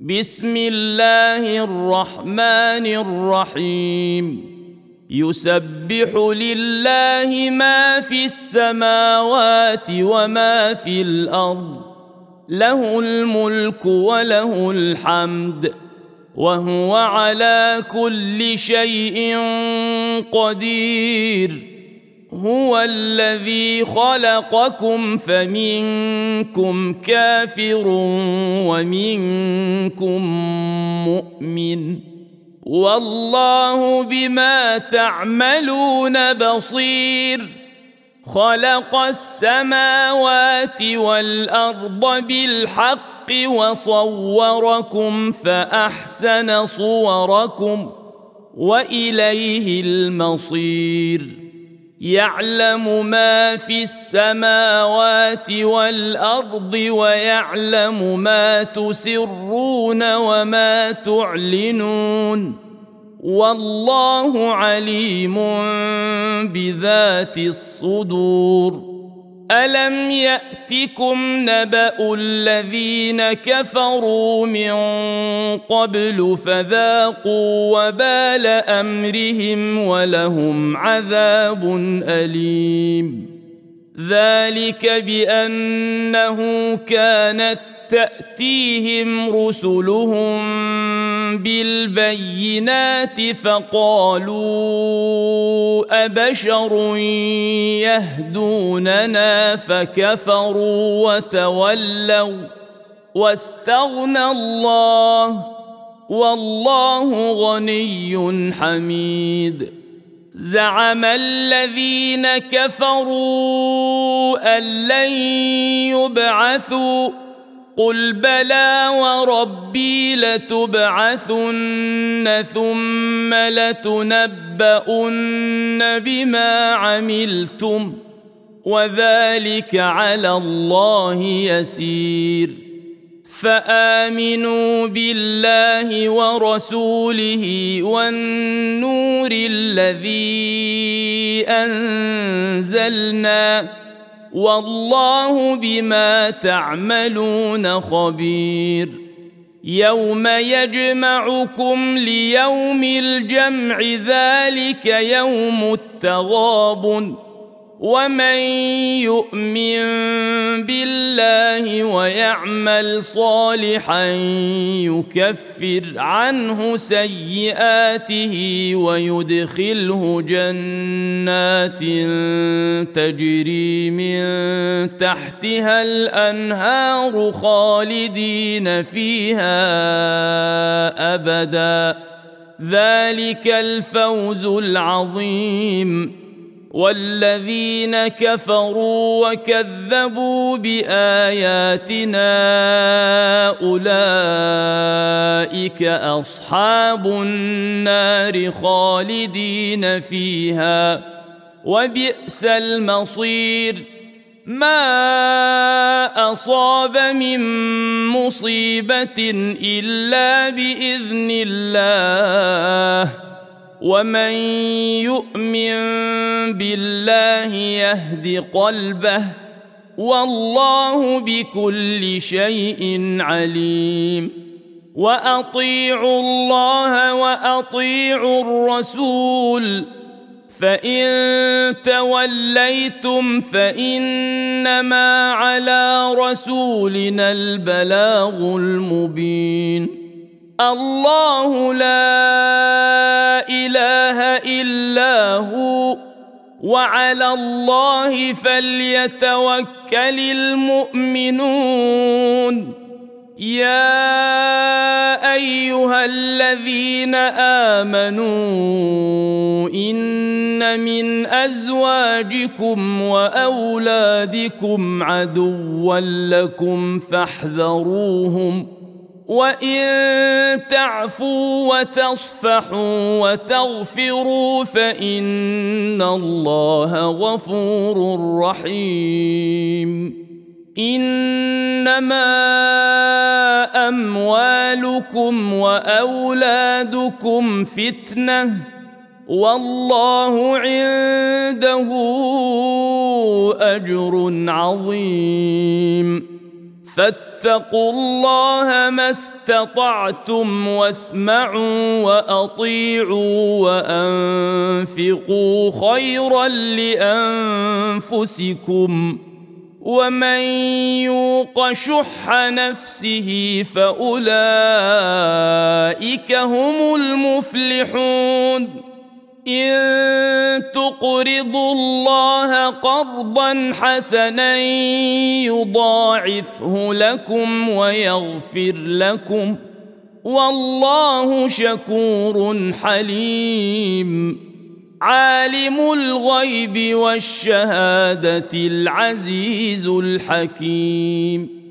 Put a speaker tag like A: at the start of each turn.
A: بسم الله الرحمن الرحيم يسبح لله ما في السماوات وما في الأرض له الملك وله الحمد وهو على كل شيء قدير هو الذي خلقكم فمنكم كافر ومنكم مؤمن والله بما تعملون بصير خلق السماوات والأرض بالحق وصوركم فأحسن صوركم وإليه المصير يعلم ما في السماوات والأرض ويعلم ما تسرون وما تعلنون والله عليم بذات الصدور ألم يأتكم نبأ الذين كفروا من قبل فذاقوا وبال أمرهم ولهم عذاب أليم ذلك بأنه كانت تأتيهم رسلهم بالبينات فقالوا أبشر يهدوننا فكفروا وتولوا واستغنى الله والله غني حميد زعم الذين كفروا أن لن يبعثوا قل بلى وربي لتبعثن ثم لتنبؤن بما عملتم وذلك على الله يسير فآمنوا بالله ورسوله والنور الذي أنزلنا والله بما تعملون خبير يوم يجمعكم ليوم الجمع ذلك يوم التغابن ومن يؤمن بالله ويعمل صالحا يكفر عنه سيئاته ويدخله جنات تجري من تحتها الأنهار خالدين فيها أبدا ذلك الفوز العظيم والذين كفروا وكذبوا بآياتنا أولئك أصحاب النار خالدين فيها وبئس المصير ما أصاب من مصيبة إلا بإذن الله ومن يؤمن بالله يهد قلبه والله بكل شيء عليم وأطيعوا الله وأطيعوا الرسول فإن توليتم فإنما على رسولنا البلاغ المبين الله لا إله إلا هو وعلى الله فليتوكل المؤمنون يا أيها الذين آمنوا إن من أزواجكم وأولادكم عدوا لكم فاحذروهم وإن تعفوا وتصفحوا وتغفروا فإن الله غفور رحيم إنما أموالكم وأولادكم فتنة والله عنده أجر عظيم فاتقوا الله ما استطعتم واسمعوا وأطيعوا وأنفقوا خيرا لأنفسكم ومن يوق شح نفسه فأولئك هم المفلحون إن تقرضوا الله قرضا حسنا يضاعفه لكم ويغفر لكم والله شكور حليم عالم الغيب والشهادة العزيز الحكيم